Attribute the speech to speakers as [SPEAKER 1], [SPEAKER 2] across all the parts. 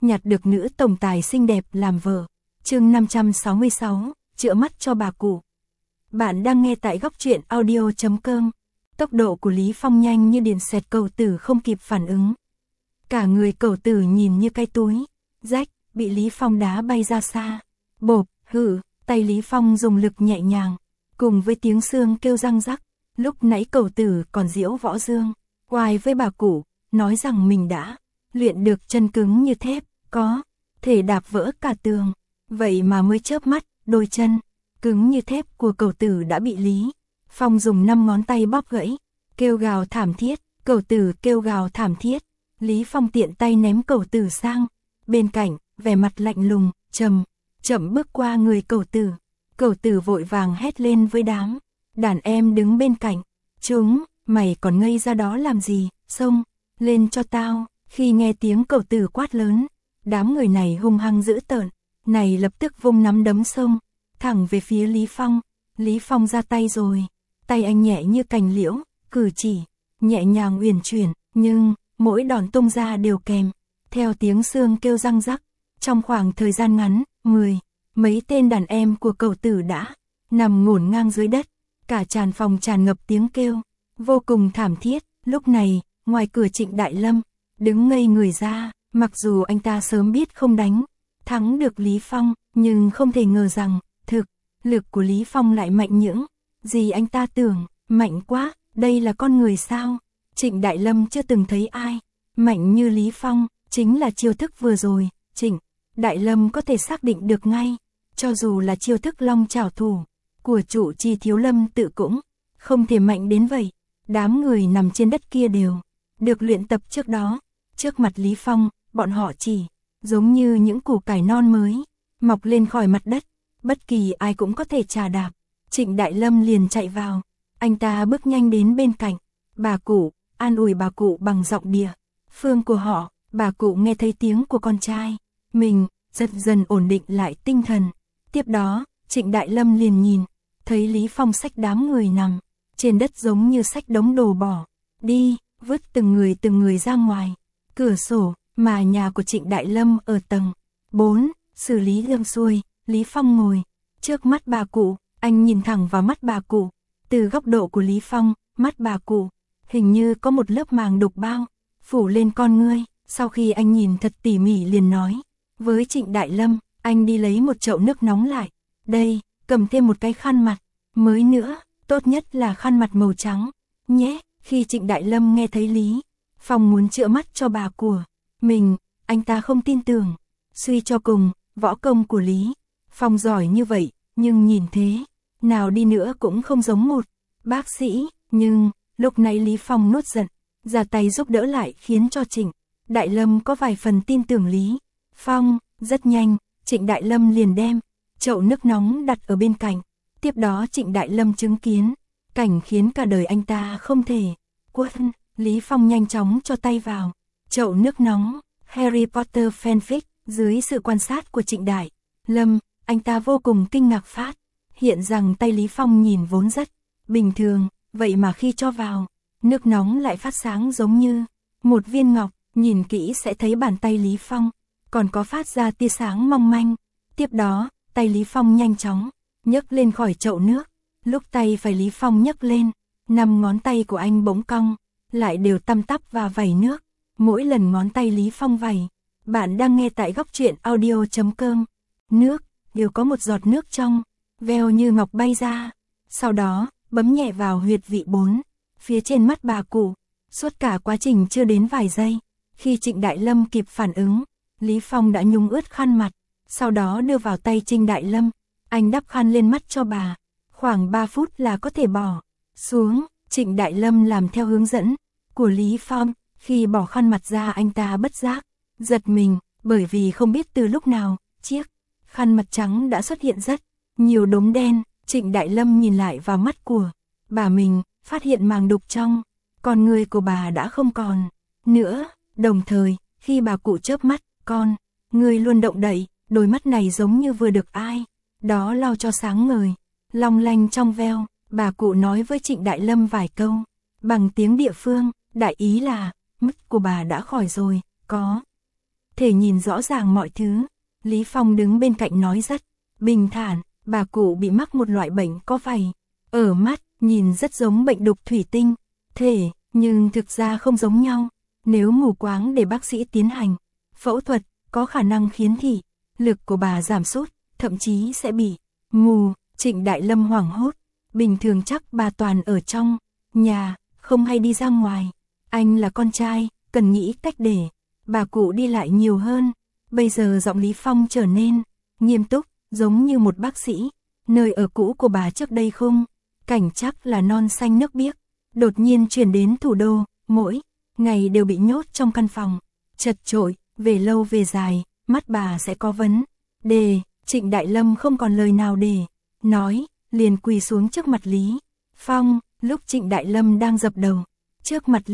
[SPEAKER 1] nhặt được nữ tổng tài xinh đẹp làm vợ. Chương 566, chữa mắt cho bà cụ. Bạn đang nghe tại góc truyện audio.com. Tốc độ của Lý Phong nhanh như điện xẹt, Cẩu Tử không kịp phản ứng. Cả người Cẩu Tử nhìn như cái túi rách, bị Lý Phong đá bay ra xa. Bộp, hử, tay Lý Phong dùng lực nhẹ nhàng, cùng với tiếng xương kêu răng rắc. Lúc nãy Cẩu Tử còn giễu võ dương oai với bà cụ, nói rằng mình đã luyện được chân cứng như thép, có thể đạp vỡ cả tường. Vậy mà mới chớp mắt, đôi chân cứng như thép của Cẩu Tử đã bị Lý Phong dùng 5 ngón tay bóp gãy. Kêu gào thảm thiết, Cẩu Tử kêu gào thảm thiết. Lý Phong tiện tay ném Cẩu Tử sang bên cạnh, vẻ mặt lạnh lùng, chậm bước qua người Cẩu Tử. Cẩu Tử vội vàng hét lên với đám đàn em đứng bên cạnh: Mày còn ngây ra đó làm gì, xông lên cho tao. Khi nghe tiếng Cẩu Tử quát lớn, đám người này hung hăng dữ tợn, này lập tức vung nắm đấm xông thẳng về phía Lý Phong. Lý Phong ra tay rồi, tay anh nhẹ như cành liễu, cử chỉ nhẹ nhàng uyển chuyển, nhưng mỗi đòn tung ra đều kèm theo tiếng xương kêu răng rắc. Trong khoảng thời gian ngắn, mấy tên đàn em của Cẩu Tử đã nằm ngổn ngang dưới đất, cả tràn phòng tràn ngập tiếng kêu vô cùng thảm thiết. Lúc này, ngoài cửa Trịnh Đại Lâm đứng ngây người ra. Mặc dù anh ta sớm biết không đánh thắng được Lý Phong, nhưng không thể ngờ rằng thực lực của Lý Phong lại mạnh những gì anh ta tưởng. Mạnh quá, đây là con người sao? Trịnh Đại Lâm chưa từng thấy ai mạnh như Lý Phong. Chính là chiêu thức vừa rồi, Trịnh Đại Lâm có thể xác định được ngay. Cho dù là chiêu thức long chảo thủ của trụ trì Thiếu Lâm Tự cũng không thể mạnh đến vậy. Đám người nằm trên đất kia đều được luyện tập trước đó. Trước mặt Lý Phong, bọn họ chỉ giống như những củ cải non mới mọc lên khỏi mặt đất, bất kỳ ai cũng có thể chà đạp. Trịnh Đại Lâm liền chạy vào, anh ta bước nhanh đến bên cạnh bà cụ, an ủi bà cụ bằng giọng địa phương của họ. Bà cụ nghe thấy tiếng của con trai mình, dần ổn định lại tinh thần. Tiếp đó, Trịnh Đại Lâm liền nhìn thấy Lý Phong xách đám người nằm trên đất giống như xách đống đồ bỏ đi, vứt từng người ra ngoài cửa sổ. Mà nhà của Trịnh Đại Lâm ở tầng 4, xử lý lương xuôi. Lý Phong ngồi trước mắt bà cụ, anh nhìn thẳng vào mắt bà cụ. Từ góc độ của Lý Phong, mắt bà cụ hình như có một lớp màng đục bao phủ lên con ngươi. Sau khi anh nhìn thật tỉ mỉ liền nói với Trịnh Đại Lâm: anh đi lấy một chậu nước nóng lại, đây, cầm thêm một cái khăn mặt mới nữa, tốt nhất là khăn mặt màu trắng nhé. Khi Trịnh Đại Lâm nghe thấy Lý Phong muốn chữa mắt cho bà của mình, anh ta không tin tưởng. Suy cho cùng, võ công của Lý Phong giỏi như vậy, nhưng nhìn thế nào đi nữa cũng không giống một bác sĩ. Nhưng lúc này Lý Phong nuốt giận, ra tay giúp đỡ lại, khiến cho Trịnh Đại Lâm có vài phần tin tưởng Lý Phong. Rất nhanh, Trịnh Đại Lâm liền đem chậu nước nóng đặt ở bên cạnh. Tiếp đó Trịnh Đại Lâm chứng kiến cảnh khiến cả đời anh ta không thể quên. Lý Phong nhanh chóng cho tay vào chậu nước nóng. Harry Potter fanfic. Dưới sự quan sát của Trịnh Đại Lâm, anh ta vô cùng kinh ngạc phát hiện rằng tay Lý Phong nhìn vốn rất bình thường, vậy mà khi cho vào nước nóng lại phát sáng giống như một viên ngọc. Nhìn kỹ sẽ thấy bàn tay Lý Phong còn có phát ra tia sáng mong manh. Tiếp đó, tay Lý Phong nhanh chóng nhấc lên khỏi chậu nước. Lúc tay phải Lý Phong nhấc lên, 5 ngón tay của anh bỗng cong lại, đều tăm tắp và vẩy nước. Mỗi lần ngón tay Lý Phong vẩy. Bạn đang nghe tại góc truyện audio.com. Nước đều có một giọt nước trong veo như ngọc bay ra. Sau đó, bấm nhẹ vào huyệt vị 4 phía trên mắt bà cụ. Suốt cả quá trình chưa đến vài giây, khi Trịnh Đại Lâm kịp phản ứng, Lý Phong đã nhúng ướt khăn mặt, sau đó đưa vào tay Trịnh Đại Lâm. Anh đắp khăn lên mắt cho bà, khoảng 3 phút là có thể bỏ xuống. Trịnh Đại Lâm làm theo hướng dẫn của Lý Phong. Khi bỏ khăn mặt ra, anh ta bất giác giật mình, bởi vì không biết từ lúc nào chiếc khăn mặt trắng đã xuất hiện rất nhiều đốm đen. Trịnh Đại Lâm nhìn lại vào mắt của bà mình, phát hiện màng đục trong con người của bà đã không còn nữa. Đồng thời, khi bà cụ chớp mắt, con người luôn động đậy, đôi mắt này giống như vừa được ai đó lau cho sáng ngời, long lanh trong veo. Bà cụ nói với Trịnh Đại Lâm vài câu bằng tiếng địa phương, đại ý là mắt của bà đã khỏi rồi, có thể nhìn rõ ràng mọi thứ. Lý Phong đứng bên cạnh nói rất bình thản, bà cụ bị mắc một loại bệnh có vảy ở mắt, nhìn rất giống bệnh đục thủy tinh, thể, nhưng thực ra không giống nhau. Nếu mù quáng để bác sĩ tiến hành phẫu thuật, có khả năng khiến thị lực của bà giảm sút, thậm chí sẽ bị mù. Trịnh Đại Lâm hoảng hốt, bình thường chắc bà toàn ở trong nhà, không hay đi ra ngoài. Anh là con trai, cần nghĩ cách để bà cụ đi lại nhiều hơn. Bây giờ giọng Lý Phong trở nên nghiêm túc, giống như một bác sĩ. Nơi ở cũ của bà trước đây không cảnh chắc là non xanh nước biếc, đột nhiên chuyển đến thủ đô, mỗi ngày đều bị nhốt trong căn phòng chật chội, về lâu về dài, mắt bà sẽ có vấn đề. Trịnh Đại Lâm không còn lời nào để nói, liền quỳ xuống trước mặt Lý Phong. Lúc Trịnh Đại Lâm đang dập đầu trước mặt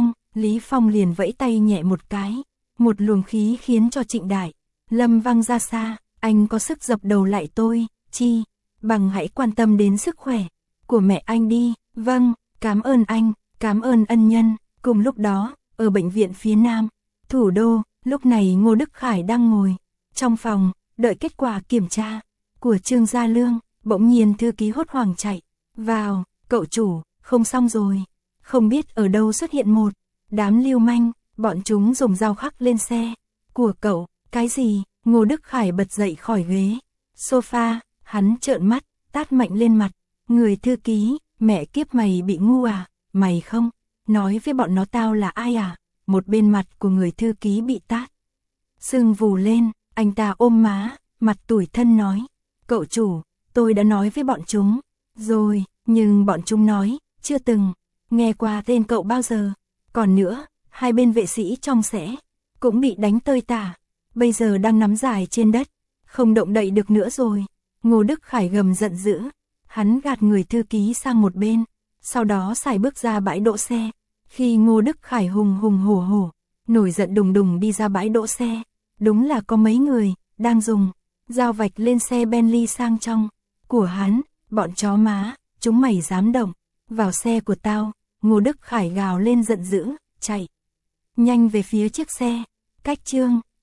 [SPEAKER 1] Lý Phong liền vẫy tay nhẹ một cái, một luồng khí khiến cho Trịnh Đại Lâm văng ra xa. Anh có sức dập đầu lại tôi, chi bằng hãy quan tâm đến sức khỏe của mẹ anh đi. Vâng, cảm ơn anh, cảm ơn ân nhân. Cùng lúc đó, ở bệnh viện phía Nam thủ đô, lúc này Ngô Đức Khải đang ngồi trong phòng, đợi kết quả kiểm tra của Trương Gia Lương. Bỗng nhiên thư ký hốt hoảng chạy vào, cậu chủ, không xong rồi. Không biết ở đâu xuất hiện một đám lưu manh, bọn chúng dùng dao khắc lên xe của cậu. Cái gì? Ngô Đức Khải bật dậy khỏi ghế sofa, hắn trợn mắt, tát mạnh lên mặt người thư ký. Mẹ kiếp, mày bị ngu à? Mày không nói với bọn nó tao là ai à? Một bên mặt của người thư ký bị tát sưng vù lên, anh ta ôm má, mặt tủi thân nói, cậu chủ, tôi đã nói với bọn chúng rồi, nhưng bọn chúng nói chưa từng nghe qua tên cậu bao giờ. Còn nữa, hai bên vệ sĩ trong sẽ cũng bị đánh tơi tả, bây giờ đang nắm giải trên đất, không động đậy được nữa rồi. Ngô Đức Khải gầm giận dữ, hắn gạt người thư ký sang một bên, sau đó sải bước ra bãi đỗ xe. Khi Ngô Đức Khải hùng hùng hổ hổ, nổi giận đùng đùng đi ra bãi đỗ xe, đúng là có mấy người đang dùng dao vạch lên xe Bentley sang trong của hắn. Bọn chó má, chúng mày dám động vào xe của tao? Ngô Đức Khải gào lên giận dữ, chạy nhanh về phía chiếc xe. Cách Trương